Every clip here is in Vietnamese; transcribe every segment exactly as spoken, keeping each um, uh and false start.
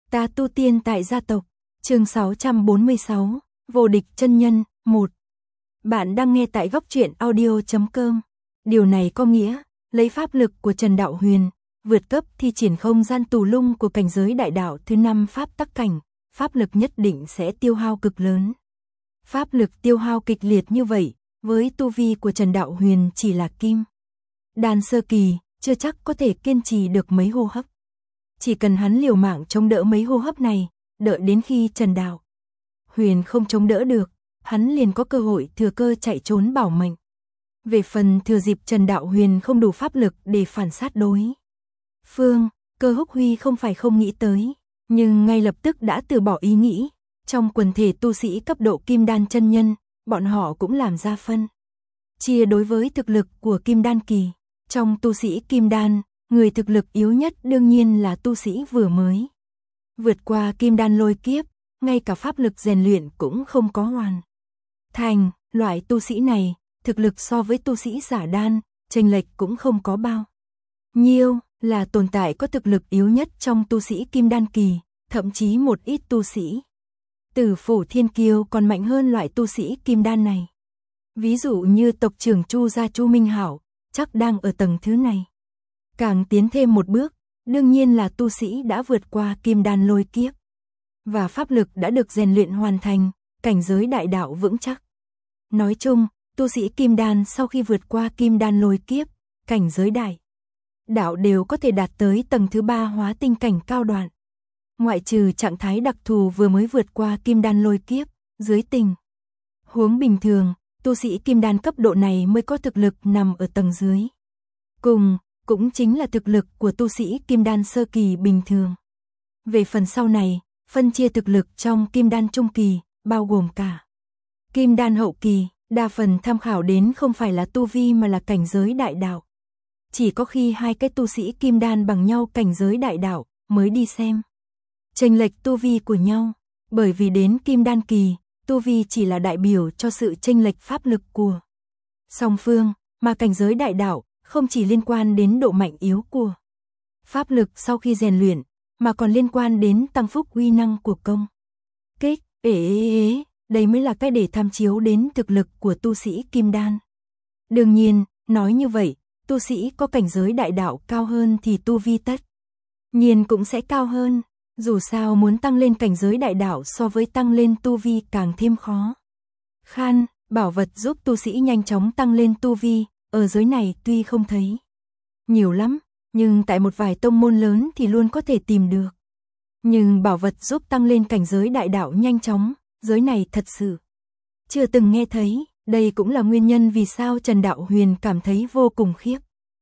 Ta tu tiên tại gia tộc, chương sáu trăm bốn mươi sáu, vô địch chân nhân, một. Bạn đang nghe tại góc truyện audio chấm com. Điều này có nghĩa, lấy pháp lực của Trần Đạo Huyền, vượt cấp thi triển không gian tù lung của cảnh giới đại đạo thứ năm pháp tắc cảnh, pháp lực nhất định sẽ tiêu hao cực lớn. Pháp lực tiêu hao kịch liệt như vậy, với tu vi của Trần Đạo Huyền chỉ là kim đan sơ kỳ, chưa chắc có thể kiên trì được mấy hô hấp. Chỉ cần hắn liều mạng chống đỡ mấy hô hấp này, đợi đến khi Trần Đạo Huyền không chống đỡ được, hắn liền có cơ hội thừa cơ chạy trốn bảo mệnh. Về phần thừa dịp Trần Đạo Huyền không đủ pháp lực để phản sát đối phương, Cơ Húc Huy không phải không nghĩ tới, nhưng ngay lập tức đã từ bỏ ý nghĩ. Trong quần thể tu sĩ cấp độ kim đan chân nhân, bọn họ cũng làm ra phân chia đối với thực lực của kim đan kỳ. Trong tu sĩ kim đan, người thực lực yếu nhất đương nhiên là tu sĩ vừa mới vượt qua kim đan lôi kiếp, ngay cả pháp lực rèn luyện cũng không có hoàn thành. Loại tu sĩ này, thực lực so với tu sĩ giả đan, chênh lệch cũng không có bao nhiêu, là tồn tại có thực lực yếu nhất trong tu sĩ kim đan kỳ, thậm chí một ít tu sĩ Tử Phủ Thiên Kiêu còn mạnh hơn loại tu sĩ kim đan này. Ví dụ như tộc trưởng Chu gia Chu Minh Hảo, chắc đang ở tầng thứ này. Càng tiến thêm một bước, đương nhiên là tu sĩ đã vượt qua kim đan lôi kiếp, và pháp lực đã được rèn luyện hoàn thành, cảnh giới đại đạo vững chắc. Nói chung, tu sĩ kim đan sau khi vượt qua kim đan lôi kiếp, cảnh giới đại đạo đều có thể đạt tới tầng thứ ba hóa tinh cảnh cao đoạn. Ngoại trừ trạng thái đặc thù vừa mới vượt qua kim đan lôi kiếp, dưới tình huống bình thường, tu sĩ kim đan cấp độ này mới có thực lực nằm ở tầng dưới cùng, cũng chính là thực lực của tu sĩ kim đan sơ kỳ bình thường. Về phần sau này, phân chia thực lực trong kim đan trung kỳ, bao gồm cả kim đan hậu kỳ, đa phần tham khảo đến không phải là tu vi mà là cảnh giới đại đạo. Chỉ có khi hai cái tu sĩ kim đan bằng nhau cảnh giới đại đạo mới đi xem chênh lệch tu vi của nhau, bởi vì đến kim đan kỳ, tu vi chỉ là đại biểu cho sự chênh lệch pháp lực của song phương, mà cảnh giới đại đạo không chỉ liên quan đến độ mạnh yếu của pháp lực sau khi rèn luyện, mà còn liên quan đến tăng phúc uy năng của công kích. Ế ế ế, đây mới là cái để tham chiếu đến thực lực của tu sĩ kim đan. Đương nhiên, nói như vậy, tu sĩ có cảnh giới đại đạo cao hơn thì tu vi tất nhiên cũng sẽ cao hơn. Dù sao muốn tăng lên cảnh giới đại đạo so với tăng lên tu vi càng thêm khó khăn, bảo vật giúp tu sĩ nhanh chóng tăng lên tu vi, ở giới này tuy không thấy nhiều lắm, nhưng tại một vài tông môn lớn thì luôn có thể tìm được. Nhưng bảo vật giúp tăng lên cảnh giới đại đạo nhanh chóng, giới này thật sự chưa từng nghe thấy. Đây cũng là nguyên nhân vì sao Trần Đạo Huyền cảm thấy vô cùng khiếp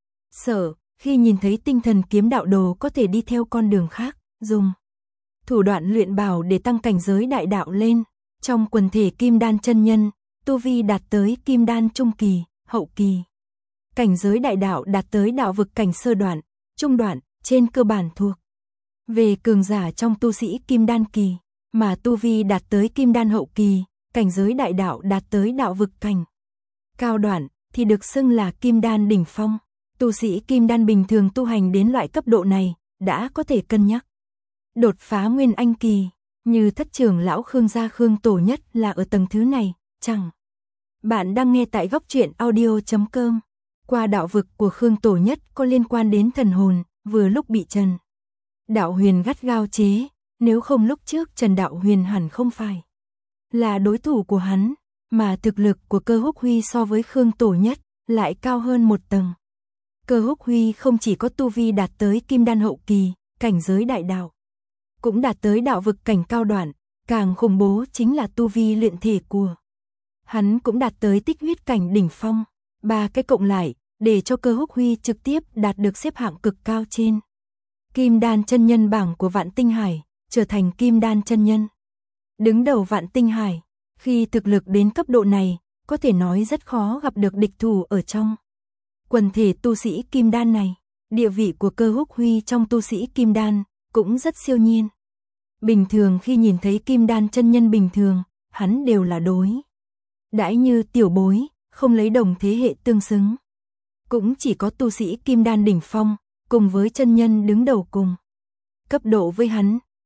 sợ khi nhìn thấy tinh thần kiếm đạo đồ có thể đi theo con đường khác, dùng thủ đoạn luyện bảo để tăng cảnh giới đại đạo lên. Trong quần thể kim đan chân nhân, tu vi đạt tới kim đan trung kỳ, hậu kỳ. Cảnh giới đại đạo đạt tới đạo vực cảnh sơ đoạn, trung đoạn, trên cơ bản thuộc về cường giả trong tu sĩ kim đan kỳ, mà tu vi đạt tới kim đan hậu kỳ, cảnh giới đại đạo đạt tới đạo vực cảnh cao đoạn, thì được xưng là kim đan đỉnh phong. Tu sĩ kim đan bình thường tu hành đến loại cấp độ này, đã có thể cân nhắc đột phá nguyên anh kỳ, như thất trưởng lão Khương gia Khương Tổ Nhất là ở tầng thứ này, chẳng. Bạn đang nghe tại góc truyện audio chấm com. Qua đạo vực của Khương Tổ Nhất có liên quan đến thần hồn, vừa lúc bị Trần Đạo Huyền gắt gao chế, nếu không lúc trước Trần Đạo Huyền hẳn không phải là đối thủ của hắn, mà thực lực của Cơ Húc Huy so với Khương Tổ Nhất lại cao hơn một tầng. Cơ Húc Huy không chỉ có tu vi đạt tới kim đan hậu kỳ, cảnh giới đại đạo cũng đạt tới đạo vực cảnh cao đoạn, càng khủng bố chính là tu vi luyện thể của hắn cũng đạt tới tích huyết cảnh đỉnh phong. Ba cái cộng lại, để cho Cơ Húc Huy trực tiếp đạt được xếp hạng cực cao trên kim đan chân nhân bảng của Vạn Tinh Hải, trở thành kim đan chân nhân đứng đầu Vạn Tinh Hải. Khi thực lực đến cấp độ này, có thể nói rất khó gặp được địch thủ ở trong quần thể tu sĩ kim đan này. Địa vị của Cơ Húc Huy trong tu sĩ kim đan cũng rất siêu nhiên. Bình thường khi nhìn thấy kim đan chân nhân bình thường, hắn đều là đối đãi như tiểu bối, không lấy đồng thế hệ tương xứng. Cũng chỉ có tu sĩ kim đan đỉnh phong, cùng với chân nhân đứng đầu cùng cấp độ với hắn,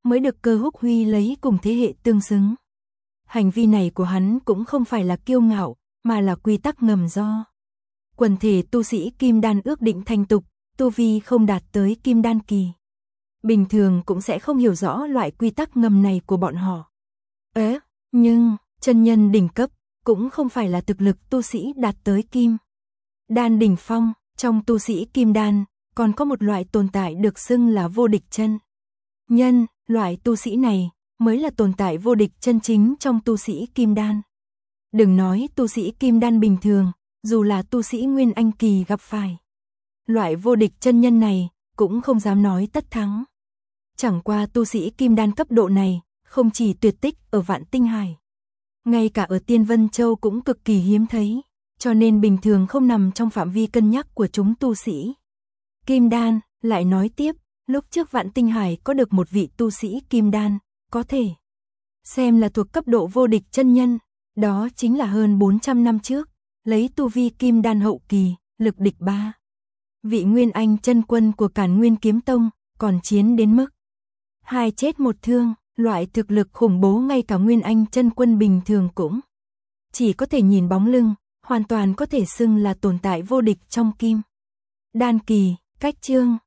mới được Cơ Húc Huy lấy cùng thế hệ tương xứng. Hành vi này của hắn cũng không phải là kiêu ngạo, mà là quy tắc ngầm do quần thể tu sĩ kim đan ước định thành tục, tu vi không đạt tới kim đan kỳ. Bình thường cũng sẽ không hiểu rõ loại quy tắc ngầm này của bọn họ. Ế, nhưng, chân nhân đỉnh cấp, cũng không phải là thực lực tu sĩ đạt tới kim đan đỉnh phong, trong tu sĩ kim đan, còn có một loại tồn tại được xưng là vô địch chân nhân, loại tu sĩ này mới là tồn tại vô địch chân chính trong tu sĩ kim đan. Đừng nói tu sĩ kim đan bình thường, dù là tu sĩ nguyên anh kỳ gặp phải loại vô địch chân nhân này, cũng không dám nói tất thắng. Chẳng qua tu sĩ kim đan cấp độ này, không chỉ tuyệt tích ở Vạn Tinh Hải, ngay cả ở Tiên Vân Châu cũng cực kỳ hiếm thấy, cho nên bình thường không nằm trong phạm vi cân nhắc của chúng tu sĩ kim đan. Lại nói tiếp, lúc trước Vạn Tinh Hải có được một vị tu sĩ kim đan, có thể xem là thuộc cấp độ vô địch chân nhân, đó chính là hơn bốn trăm năm trước, lấy tu vi kim đan hậu kỳ, lực địch ba vị nguyên anh chân quân của Càn Nguyên Kiếm Tông, còn chiến đến mức hai chết một thương, loại thực lực khủng bố ngay cả nguyên anh chân quân bình thường cũng chỉ có thể nhìn bóng lưng, hoàn toàn có thể xưng là tồn tại vô địch trong kim đan kỳ. Cách chương